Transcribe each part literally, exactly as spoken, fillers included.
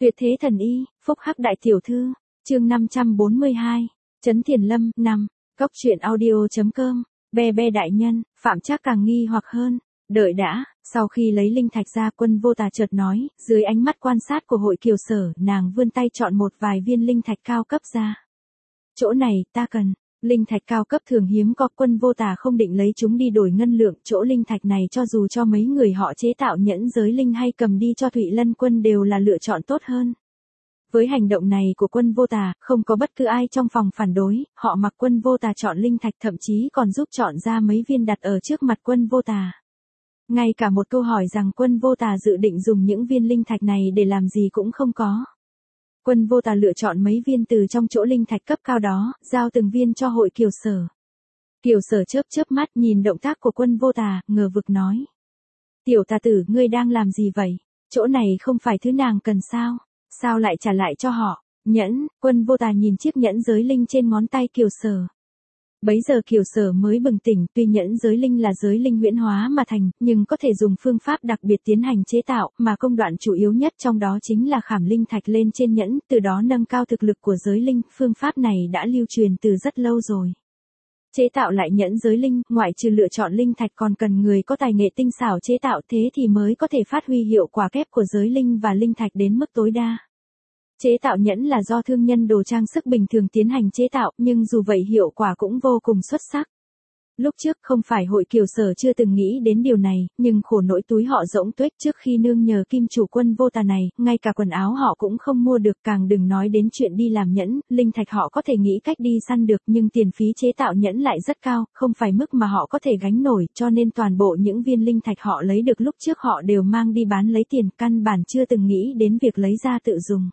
Tuyệt thế thần y, phúc hắc đại tiểu thư, chương năm trăm bốn mươi hai, Trấn Thiền Lâm, năm, Cốc truyện audio.com, be be đại nhân, Phạm Trác càng nghi hoặc hơn, đợi đã, sau khi lấy linh thạch ra Quân Vô Tà chợt nói, dưới ánh mắt quan sát của Hội Kiều Sở, nàng vươn tay chọn một vài viên linh thạch cao cấp ra. Chỗ này, ta cần. Linh thạch cao cấp thường hiếm có, Quân Vô Tà không định lấy chúng đi đổi ngân lượng, chỗ linh thạch này cho dù cho mấy người họ chế tạo nhẫn giới linh hay cầm đi cho Thụy Lân Quân đều là lựa chọn tốt hơn. Với hành động này của Quân Vô Tà, không có bất cứ ai trong phòng phản đối, họ mặc Quân Vô Tà chọn linh thạch, thậm chí còn giúp chọn ra mấy viên đặt ở trước mặt Quân Vô Tà. Ngay cả một câu hỏi rằng Quân Vô Tà dự định dùng những viên linh thạch này để làm gì cũng không có. Quân Vô Tà lựa chọn mấy viên từ trong chỗ linh thạch cấp cao đó, giao từng viên cho Hội Kiều Sở. Kiều Sở chớp chớp mắt nhìn động tác của Quân Vô Tà, ngờ vực nói. Tiểu tà tử, ngươi đang làm gì vậy? Chỗ này không phải thứ nàng cần sao? Sao lại trả lại cho họ? Nhẫn, Quân Vô Tà nhìn chiếc nhẫn giới linh trên ngón tay Kiều Sở. Bấy giờ Kiều Sở mới bừng tỉnh, tuy nhẫn giới linh là giới linh huyễn hóa mà thành, nhưng có thể dùng phương pháp đặc biệt tiến hành chế tạo, mà công đoạn chủ yếu nhất trong đó chính là khảm linh thạch lên trên nhẫn, từ đó nâng cao thực lực của giới linh, phương pháp này đã lưu truyền từ rất lâu rồi. Chế tạo lại nhẫn giới linh, ngoại trừ lựa chọn linh thạch còn cần người có tài nghệ tinh xảo chế tạo, thế thì mới có thể phát huy hiệu quả kép của giới linh và linh thạch đến mức tối đa. Chế tạo nhẫn là do thương nhân đồ trang sức bình thường tiến hành chế tạo, nhưng dù vậy hiệu quả cũng vô cùng xuất sắc. Lúc trước không phải Hội Kiều Sở chưa từng nghĩ đến điều này, nhưng khổ nỗi túi họ rỗng tuếch, trước khi nương nhờ kim chủ Quân Vô Tà này, ngay cả quần áo họ cũng không mua được, càng đừng nói đến chuyện đi làm nhẫn, linh thạch họ có thể nghĩ cách đi săn được, nhưng tiền phí chế tạo nhẫn lại rất cao, không phải mức mà họ có thể gánh nổi, cho nên toàn bộ những viên linh thạch họ lấy được lúc trước họ đều mang đi bán lấy tiền, căn bản chưa từng nghĩ đến việc lấy ra tự dùng.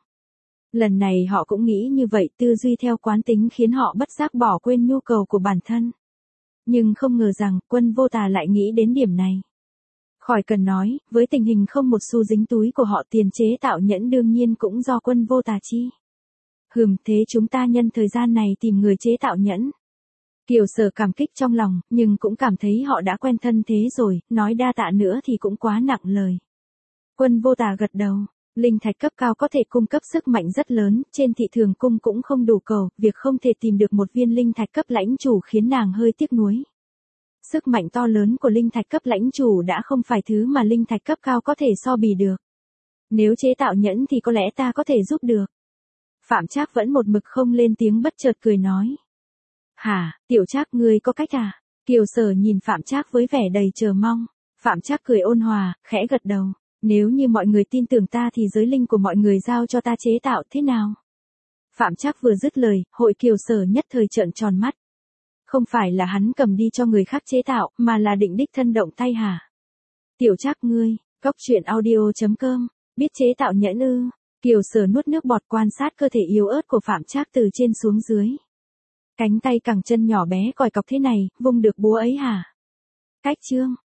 Lần này họ cũng nghĩ như vậy, tư duy theo quán tính khiến họ bất giác bỏ quên nhu cầu của bản thân. Nhưng không ngờ rằng, Quân Vô Tà lại nghĩ đến điểm này. Khỏi cần nói, với tình hình không một xu dính túi của họ, tiền chế tạo nhẫn đương nhiên cũng do Quân Vô Tà chi. Hừm, thế chúng ta nhân thời gian này tìm người chế tạo nhẫn. Kiều Sở cảm kích trong lòng, nhưng cũng cảm thấy họ đã quen thân thế rồi, nói đa tạ nữa thì cũng quá nặng lời. Quân Vô Tà gật đầu. Linh thạch cấp cao có thể cung cấp sức mạnh rất lớn, trên thị trường cung cũng không đủ cầu, việc không thể tìm được một viên linh thạch cấp lãnh chủ khiến nàng hơi tiếc nuối. Sức mạnh to lớn của linh thạch cấp lãnh chủ đã không phải thứ mà linh thạch cấp cao có thể so bì được. Nếu chế tạo nhẫn thì có lẽ ta có thể giúp được. Phạm Trác vẫn một mực không lên tiếng, bất chợt cười nói. Hả, Tiểu Trác, ngươi có cách à? Kiều Sở nhìn Phạm Trác với vẻ đầy chờ mong. Phạm Trác cười ôn hòa, khẽ gật đầu. Nếu như mọi người tin tưởng ta thì giới linh của mọi người giao cho ta chế tạo, thế nào? Phạm Trác vừa dứt lời, Hội Kiều Sở nhất thời trợn tròn mắt. Không phải là hắn cầm đi cho người khác chế tạo, mà là định đích thân động tay hả? Tiểu Trác, ngươi, Cốc truyện audio.com, biết chế tạo nhẫn ư? Kiều Sở nuốt nước bọt quan sát cơ thể yếu ớt của Phạm Trác từ trên xuống dưới. Cánh tay cẳng chân nhỏ bé còi cọc thế này, vung được búa ấy hả? Cách chương.